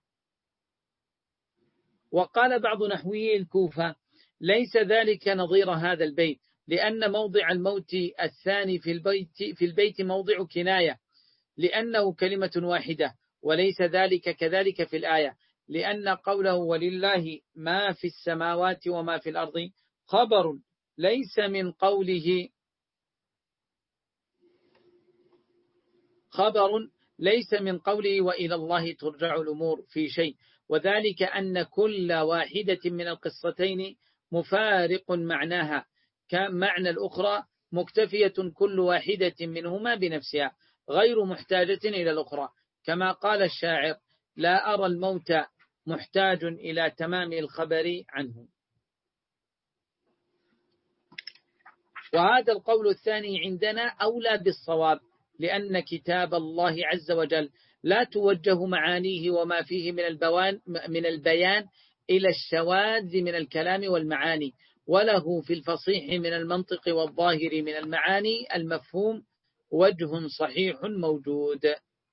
وقال بعض نحوي الكوفة: ليس ذلك نظير هذا البيت، لأن موضع الموت الثاني في البيت, في البيت موضع كناية لأنه كلمة واحدة، وليس ذلك كذلك في الآية، لأن قوله ولله ما في السماوات وما في الأرض خبر ليس من قوله خبر ليس من قوله وإلى الله ترجع الأمور في شيء، وذلك أن كل واحدة من القصتين مفارق معناها كمعنى الأخرى مكتفية كل واحدة منهما بنفسها غير محتاجة إلى الأخرى، كما قال الشاعر: لا أرى الموت محتاج إلى تمام الخبر عنه. وهذا القول الثاني عندنا أولى بالصواب، لأن كتاب الله عز وجل لا توجه معانيه وما فيه من البيان من البيان إلى الشواذ من الكلام والمعاني، وله في الفصيح من المنطق والظاهر من المعاني المفهوم وجه صحيح موجود.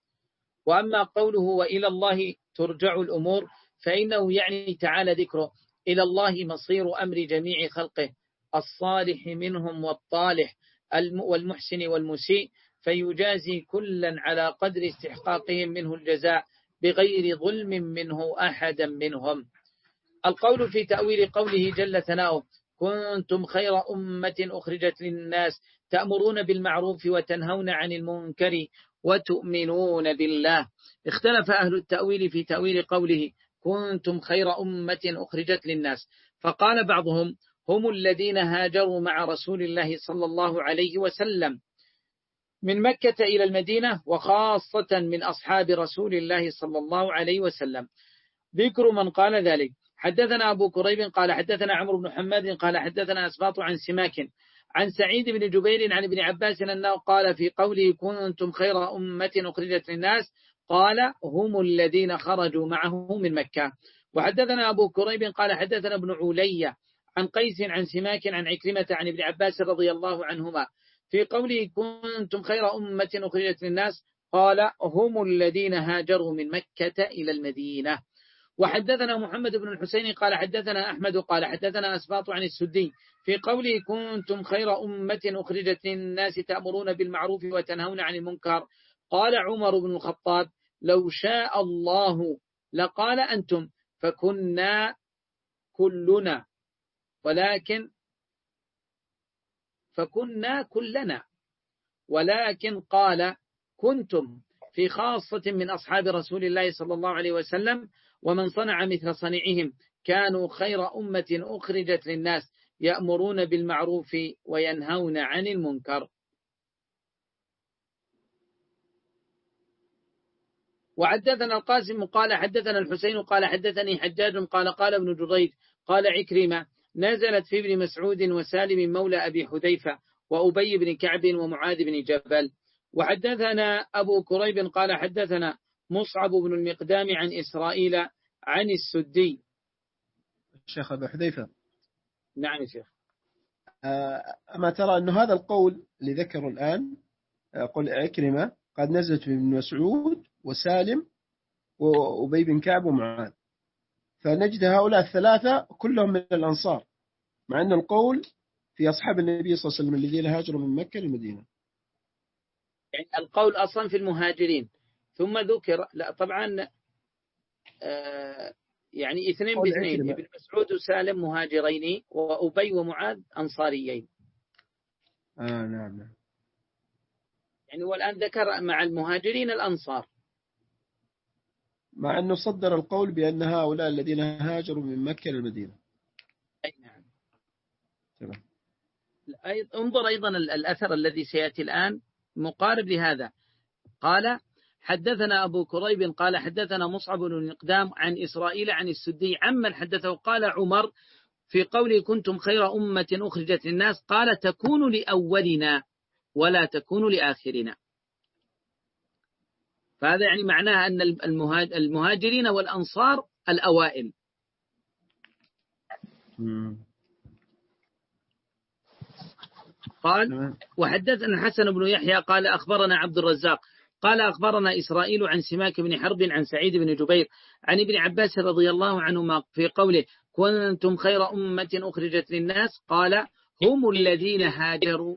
وأما قوله وإلى الله ترجع الأمور فإنه يعني تعالى ذكره إلى الله مصير أمر جميع خلقه الصالح منهم والطالح والمحسن والمسيء، فيجازي كلا على قدر استحقاقهم منه الجزاء بغير ظلم منه أحدا منهم. القول في تأويل قوله جل ثناؤه كنتم خير أمة أخرجت للناس تأمرون بالمعروف وتنهون عن المنكر وتؤمنون بالله. اختلف أهل التأويل في تأويل قوله كنتم خير أمة أخرجت للناس، فقال بعضهم هم الذين هاجروا مع رسول الله صلى الله عليه وسلم من مكة إلى المدينة، وخاصة من أصحاب رسول الله صلى الله عليه وسلم. ذكر من قال ذلك: حدثنا أبو كريب قال حدثنا عمرو بن حماد قال حدثنا أسباط عن سماك عن سعيد بن جبير عن ابن عباس أنه قال في قوله كنتم خير أمة أخرجت للناس قال هم الذين خرجوا معه من مكة. وحدثنا أبو كريب قال حدثنا ابن علي عن قيس عن سماك عن عكرمة عن ابن عباس رضي الله عنهما في قوله كنتم خير أمة أخرجت للناس قال هم الذين هاجروا من مكة إلى المدينة. وحدثنا محمد بن الحسين قال حدثنا أحمد قال حدثنا أسباط عن السدي في قوله كنتم خير أمة أخرجت للناس تأمرون بالمعروف وتنهون عن المنكر قال عمر بن الخطاب لو شاء الله لقال أنتم فكنا كلنا ولكن فكنا كلنا ولكن قال كنتم في خاصة من أصحاب رسول الله صلى الله عليه وسلم، ومن صنع مثل صنيعهم كانوا خير أمة أخرجت للناس يأمرون بالمعروف وينهون عن المنكر. وحدثنا القاسم قال حدثنا الحسين قال حدثني حجاج قال قال ابن جريج قال عكرمة نزلت في ابن مسعود وسالم مولى أبي حذيفة وأبي بن كعب ومعاذ بن جبل. وحدثنا أبو كريب قال حدثنا مصعب بن المقدام عن إسرائيل عن السدي. الشيخ أبو حذيفة. نعم شيخ. أما ترى أن هذا القول اللي ذكره الآن قول عكرمة قد نزلت من مسعود وسالم وأبي بن كعب ومعاذ، فنجد هؤلاء الثلاثة كلهم من الأنصار، مع أن القول في أصحاب النبي صلى الله عليه وسلم الذين هاجروا من مكة للمدينة. يعني القول أصلا في المهاجرين، ثم ذكر لا طبعا آه يعني اثنين باثنين، ابن مسعود وسالم مهاجرين وأبي ومعاذ أنصاريين. آه نعم نعم. يعني والآن ذكر مع المهاجرين الأنصار، مع أنه صدر القول بأن هؤلاء الذين هاجروا من مكة للمدينة. أي نعم. تمام. انظر أيضا الأثر الذي سيأتي الآن مقارب لهذا. قال حدثنا أبو كريب قال حدثنا مصعب بن المقدام عن إسرائيل عن السدي عمن حدثه قال عمر في قوله كنتم خير أمة أخرجت للناس قال تكون لأولنا ولا تكون لآخرنا. فهذا يعني معناه أن المهاجرين والأنصار الأوائل. قال وحدثنا الحسن بن يحيى قال أخبرنا عبد الرزاق قال أخبرنا إسرائيل عن سماك بن حرب عن سعيد بن جبير عن ابن عباس رضي الله عنهما في قوله كنتم خير أمة أخرجت للناس قال هم الذين هاجروا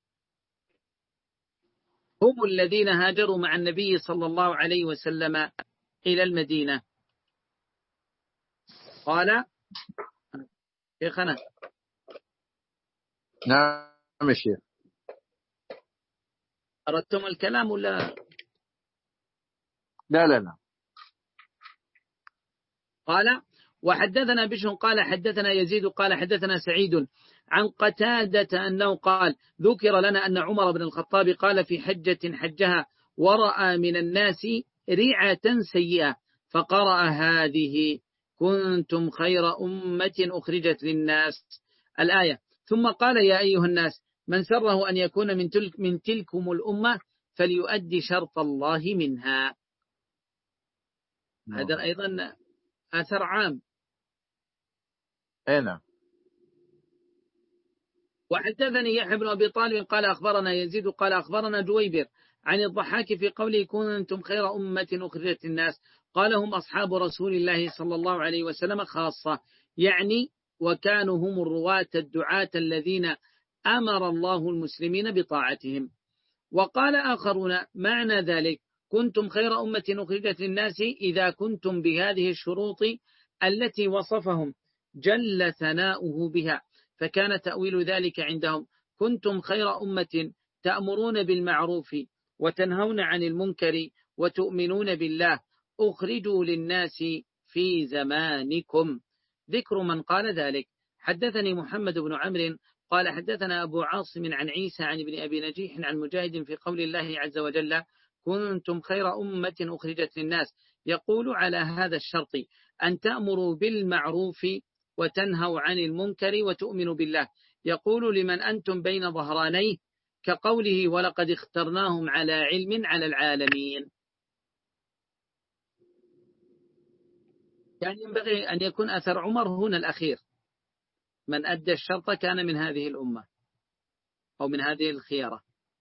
هم الذين هاجروا مع النبي صلى الله عليه وسلم إلى المدينة. قال شيخنا. نعم يا شيخ. أردتم الكلام ولا؟ لا لا لا. قال وحدثنا بشر قال حدثنا يزيد قال حدثنا سعيد عن قتادة أنه قال ذكر لنا أن عمر بن الخطاب قال في حجة حجها ورأى من الناس ريعة سيئة فقرأ هذه كنتم خير أمة أخرجت للناس الآية، ثم قال يا أيها الناس من سره أن يكون من تلك من تلكم الأمة فليؤدي شرط الله منها. هذا أيضا أثر عام. أين؟ وحدثني يحيى بن أبي طالب قال أخبرنا يزيد قال أخبرنا جويبر عن الضحاك في قوله كنتم خير أمة أخرجت الناس قال هم أصحاب رسول الله صلى الله عليه وسلم خاصة، يعني وكانوا هم الرواة الدعاة الذين أمر الله المسلمين بطاعتهم. وقال آخرون معنى ذلك كنتم خير أمة أخرجت للناس إذا كنتم بهذه الشروط التي وصفهم جل ثناؤه بها، فكان تأويل ذلك عندهم كنتم خير أمة تأمرون بالمعروف وتنهون عن المنكر وتؤمنون بالله أخرجوا للناس في زمانكم. ذكر من قال ذلك. حدثني محمد بن عمرو قال حدثنا أبو عاصم عن عيسى عن ابن أبي نجيح عن مجاهد في قول الله عز وجل كنتم خير أمة أخرجت للناس يقول على هذا الشرط أن تأمروا بالمعروف وتنهوا عن المنكر وتؤمنوا بالله، يقول لمن أنتم بين ظهرانيه كقوله ولقد اخترناهم على علم على العالمين. يعني ينبغي أن يكون أثر عمر هنا الأخير، من أدى الشرط كان من هذه الأمة أو من هذه الخيارة.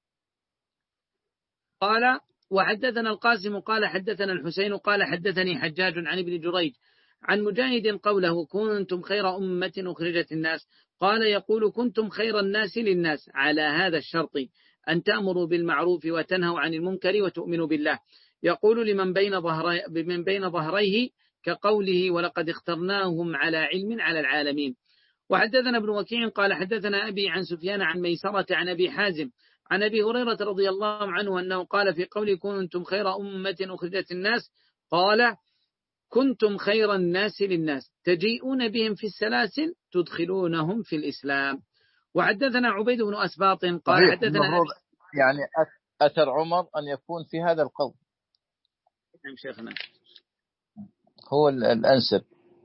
قال وحدثنا القاسم قال حدثنا الحسين قال حدثني حجاج عن ابن جريج عن مجاهد قوله كنتم خير أمة أخرجت الناس قال يقول كنتم خير الناس للناس على هذا الشرط أن تأمروا بالمعروف وتنهوا عن المنكر وتؤمنوا بالله، يقول لمن بين ظهري من بين ظهريه كقوله ولقد اخترناهم على علم على العالمين. وحدثنا ابن وكيع قال حدثنا أبي عن سفيان عن ميسرة عن أبي حازم عن أبي هريرة رضي الله عنه أنه قال في قول كنتم خير أمة أخرجت الناس قال كنتم خير الناس للناس تجيئون بهم في السلاسل تدخلونهم في الإسلام. وحدثنا عبيد بن أسباط قال حدثنا المفروض يعني أثر عمر أن يكون في هذا القول. نعم شيخنا هو الأنسب،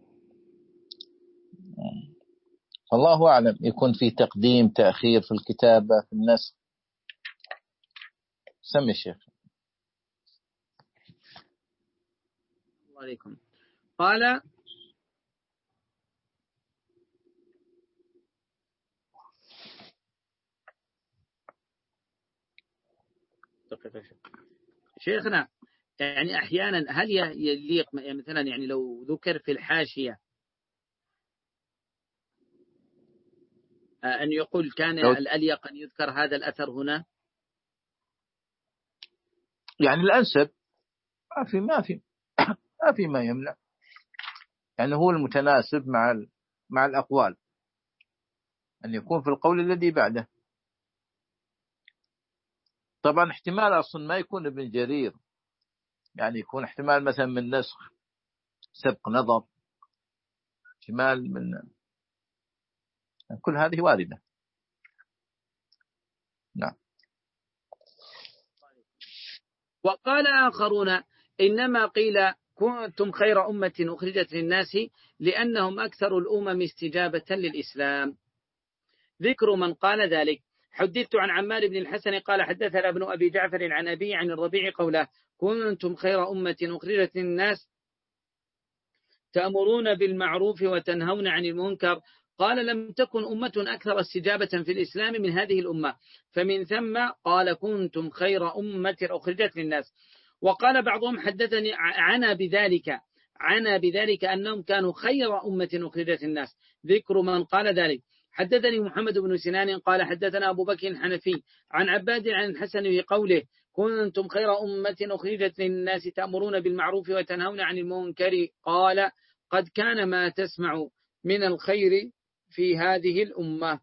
الله أعلم، يكون في تقديم تأخير في الكتابة في النسخ. سمي الشيخ. الله عليكم. قال شيخنا يعني أحيانا هل يليق مثلا يعني لو ذكر في الحاشية أن يقول كان الأليق أن يذكر هذا الأثر هنا؟ يعني الأنسب ما في ما في ما في ما يمنع، يعني هو المتناسب مع مع الأقوال أن يكون في القول الذي بعده. طبعا احتمال أصلا ما يكون ابن جرير، يعني يكون احتمال مثلا من نسخ سبق نظر، احتمال من كل هذه واردة. نعم. وقال آخرون إنما قيل كنتم خير أمة أخرجت للناس لأنهم أكثر الأمم استجابة للإسلام. ذكر من قال ذلك. حدثت عن عمار بن الحسن قال حدثنا ابن أبي جعفر عن أبي عن الربيع قوله كنتم خير أمة أخرجت للناس تأمرون بالمعروف وتنهون عن المنكر. قال لم تكن أمة أكثر استجابة في الإسلام من هذه الأمة، فمن ثم قال كنتم خير أمة أخرجت للناس. وقال بعضهم حدثني عنا بذلك عنا بذلك أنهم كانوا خير أمة أخرجت الناس. ذكر من قال ذلك. حدثني محمد بن سنان قال حدثنا أبو بكر الحنفي عن عباد عن الحسن في قوله كنتم خير أمة أخرجت للناس تأمرون بالمعروف وتنهون عن المنكر. قال قد كان ما تسمع من الخير في هذه الأمة.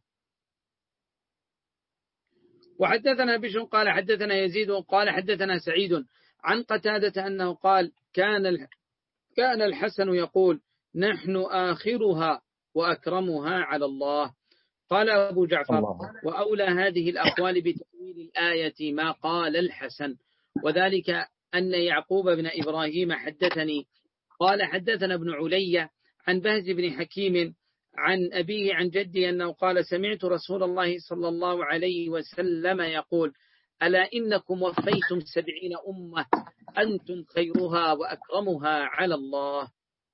وحدثنا بشر قال حدثنا يزيد قال حدثنا سعيد عن قتادة أنه قال كان كان الحسن يقول نحن آخرها وأكرمها على الله. قال أبو جعفر الله. وأولى هذه الأقوال بتأويل الآية ما قال الحسن، وذلك أن يعقوب بن إبراهيم حدثني قال حدثنا ابن علي عن بهز بن حكيم عن أبيه عن جدي أنه قال سمعت رسول الله صلى الله عليه وسلم يقول ألا إنكم وفيتم سبعين أمة أنتم خيرها وأكرمها على الله.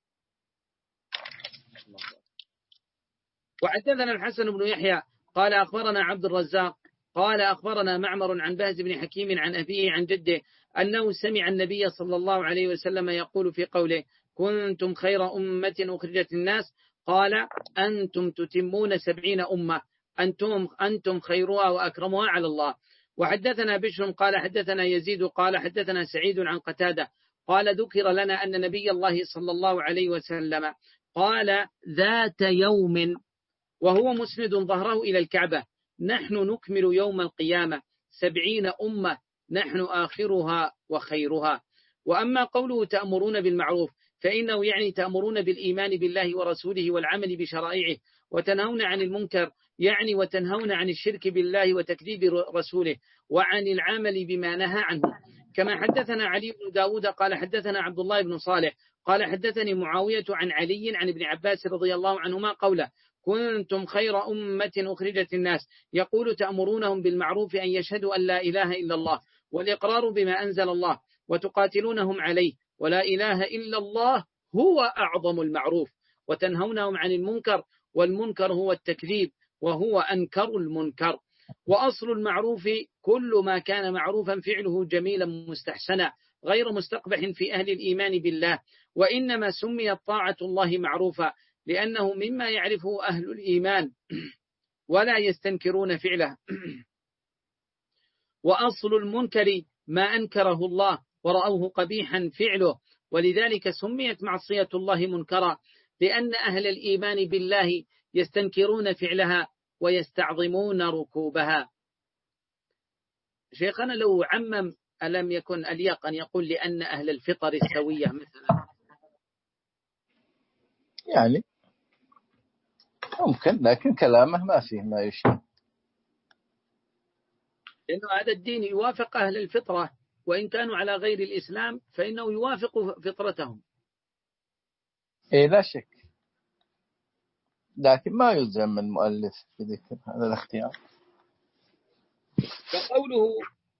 وحدثنا الحسن بن يحيى قال أخبرنا عبد الرزاق قال أخبرنا معمر عن بهز بن حكيم عن أبيه عن جده أنه سمع النبي صلى الله عليه وسلم يقول في قوله كنتم خير أمة أخرجت الناس قال أنتم تتمون سبعين أمة أنتم, أنتم خيرها وأكرمها على الله. وحدثنا بشر قال حدثنا يزيد قال حدثنا سعيد عن قتادة قال ذكر لنا أن نبي الله صلى الله عليه وسلم قال ذات يوم وهو مسند ظهره إلى الكعبة نحن نكمل يوم القيامة سبعين أمة نحن آخرها وخيرها. وأما قوله تأمرون بالمعروف فإنه يعني تأمرون بالإيمان بالله ورسوله والعمل بشرائعه وتنهون عن المنكر يعني وتنهون عن الشرك بالله وتكذيب رسوله وعن العمل بما نهى عنه. كما حدثنا علي بن داود قال حدثنا عبد الله بن صالح قال حدثني معاوية عن علي عن ابن عباس رضي الله عنهما قوله كنتم خير أمة أخرجت الناس يقول تأمرونهم بالمعروف أن يشهدوا أن لا إله إلا الله والإقرار بما أنزل الله وتقاتلونهم عليه ولا إله إلا الله هو أعظم المعروف وتنهونهم عن المنكر والمنكر هو التكذيب وهو أنكر المنكر. وأصل المعروف كل ما كان معروفا فعله جميلا مستحسنا غير مستقبح في أهل الإيمان بالله. وإنما سميت طاعة الله معروفا لأنه مما يعرفه أهل الإيمان ولا يستنكرون فعله. وأصل المنكر ما أنكره الله ورأوه قبيحا فعله ولذلك سميت معصية الله منكرا لأن أهل الإيمان بالله يستنكرون فعلها ويستعظمون ركوبها. شيخنا لو عمم ألم يكن أليق أن يقول لأن أهل الفطر السوية مثلا؟ يعني ممكن، لكن كلامه ما فيه ما يشير، لأنه هذا الدين يوافق أهل الفطرة، وإن كانوا على غير الإسلام فإنه يوافق فطرتهم. إيه لا شك، لكن ما يلزم من المؤلف بذكر هذا الاختيار. وقوله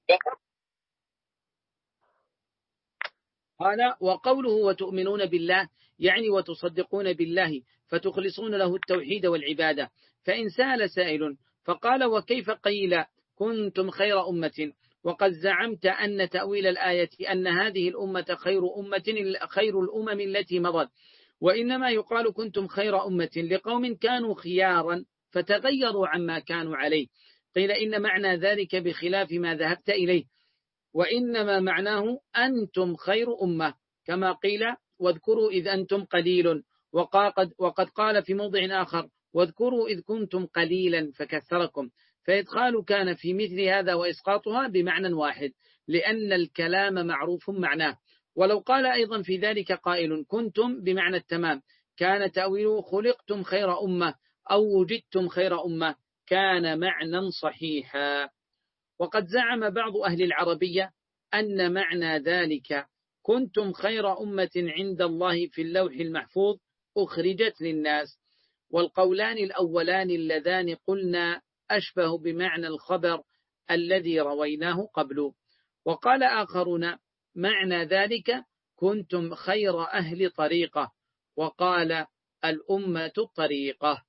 قال وقوله وتؤمنون بالله يعني وتصدقون بالله فتخلصون له التوحيد والعبادة. فإن سأل سائل فقال وكيف قيل كنتم خير أمة وقد زعمت أن تأويل الآية أن هذه الأمة خير أمة خير الأمم التي مضت، وإنما يقال كنتم خير أمة لقوم كانوا خيارا فتغيروا عما كانوا عليه. قيل إن معنى ذلك بخلاف ما ذهبت إليه، وإنما معناه أنتم خير أمة، كما قيل واذكروا إذ أنتم قليل، وقد, وقد قال في موضع آخر واذكروا إذ كنتم قليلا فكثركم. فإدخال كان في مثل هذا وإسقاطها بمعنى واحد، لأن الكلام معروف معناه. ولو قال أيضا في ذلك قائل كنتم بمعنى التمام كان تأويله خلقتم خير أمة أو وجدتم خير أمة، كان معنى صحيحا. وقد زعم بعض أهل العربية أن معنى ذلك كنتم خير أمة عند الله في اللوح المحفوظ أخرجت للناس، والقولان الأولان اللذان قلنا أشبه بمعنى الخبر الذي رويناه قبل. وقال آخرون معنى ذلك كنتم خير أهل طريقة، وقال الأمة الطريقة.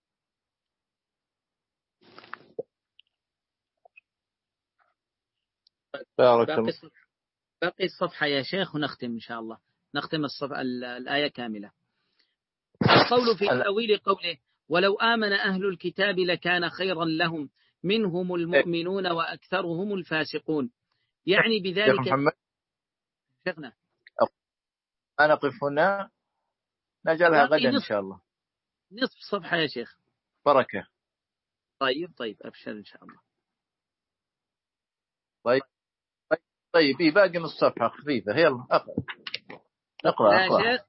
باقي باقي الصفحة يا شيخ ونختم إن شاء الله، نختم الصفحة الآية كاملة. القول في تأويل قوله ولو آمن أهل الكتاب لكان خيرا لهم منهم المؤمنون وأكثرهم الفاسقون، يعني بذلك محمد شيخنا أنا أقف هنا نجعلها غدا إن شاء الله. نصف صفحة يا شيخ. بركة. طيب طيب أبشر إن شاء الله. طيب طيب إيه باقي نص صفحة خفيفة، يلا أقرأ نقرأ لا شيخ.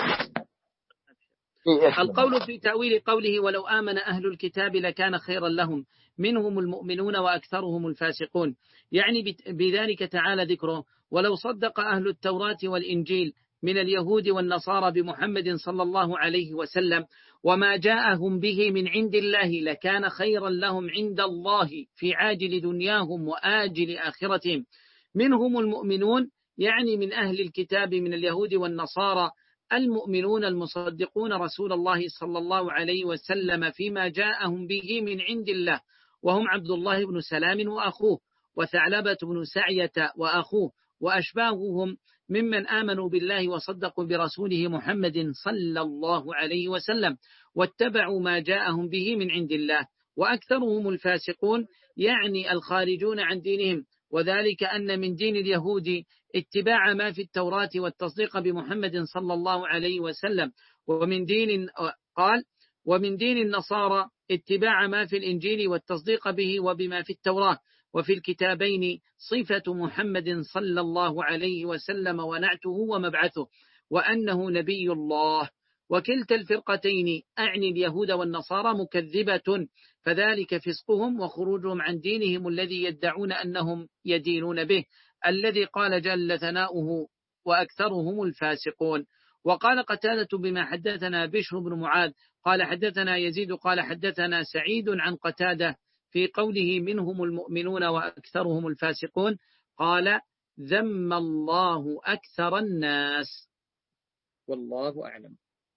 إيه القول في تأويل قوله ولو آمن أهل الكتاب لكان خيرا لهم منهم المؤمنون وأكثرهم الفاسقون، يعني بذلك تعالى ذكره ولو صدق أهل التوراة والإنجيل من اليهود والنصارى بمحمد صلى الله عليه وسلم وما جاءهم به من عند الله لكان خيرا لهم عند الله في عاجل دنياهم وآجل آخرتهم. منهم المؤمنون يعني من أهل الكتاب من اليهود والنصارى المؤمنون المصدقون رسول الله صلى الله عليه وسلم فيما جاءهم به من عند الله، وهم عبد الله بن سلام وأخوه وثعلبة بن سعية وأخوه وأشباههم ممن آمنوا بالله وصدقوا برسوله محمد صلى الله عليه وسلم واتبعوا ما جاءهم به من عند الله. وأكثرهم الفاسقون يعني الخارجون عن دينهم، وذلك أن من دين اليهود اتباع ما في التوراة والتصديق بمحمد صلى الله عليه وسلم، ومن دين قال ومن دين النصارى اتباع ما في الإنجيل والتصديق به وبما في التوراة، وفي الكتابين صفة محمد صلى الله عليه وسلم ونعته ومبعثه وأنه نبي الله. وكلتا الفرقتين أعني اليهود والنصارى مكذبة، فذلك فسقهم وخروجهم عن دينهم الذي يدعون أنهم يدينون به، الذي قال جل ثناؤه وأكثرهم الفاسقون. وقال قتادة بما حدثنا بشر بن معاذ قال حدثنا يزيد قال حدثنا سعيد عن قتادة في قوله منهم المؤمنون وأكثرهم الفاسقون قال ذم الله أكثر الناس، والله أعلم.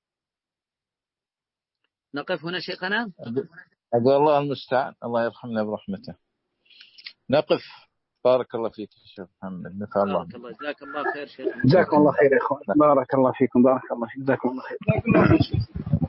نقف هنا شيخنا. أقول الله المستعان، الله يرحمنا برحمته. نقف. بارك الله فيك شيخ محمد، نفع الله. بارك الله، جزاك الله خير شيخ. جزاكم الله خير يا إخوان، بارك الله فيكم، بارك الله فيكم، جزاكم الله خير.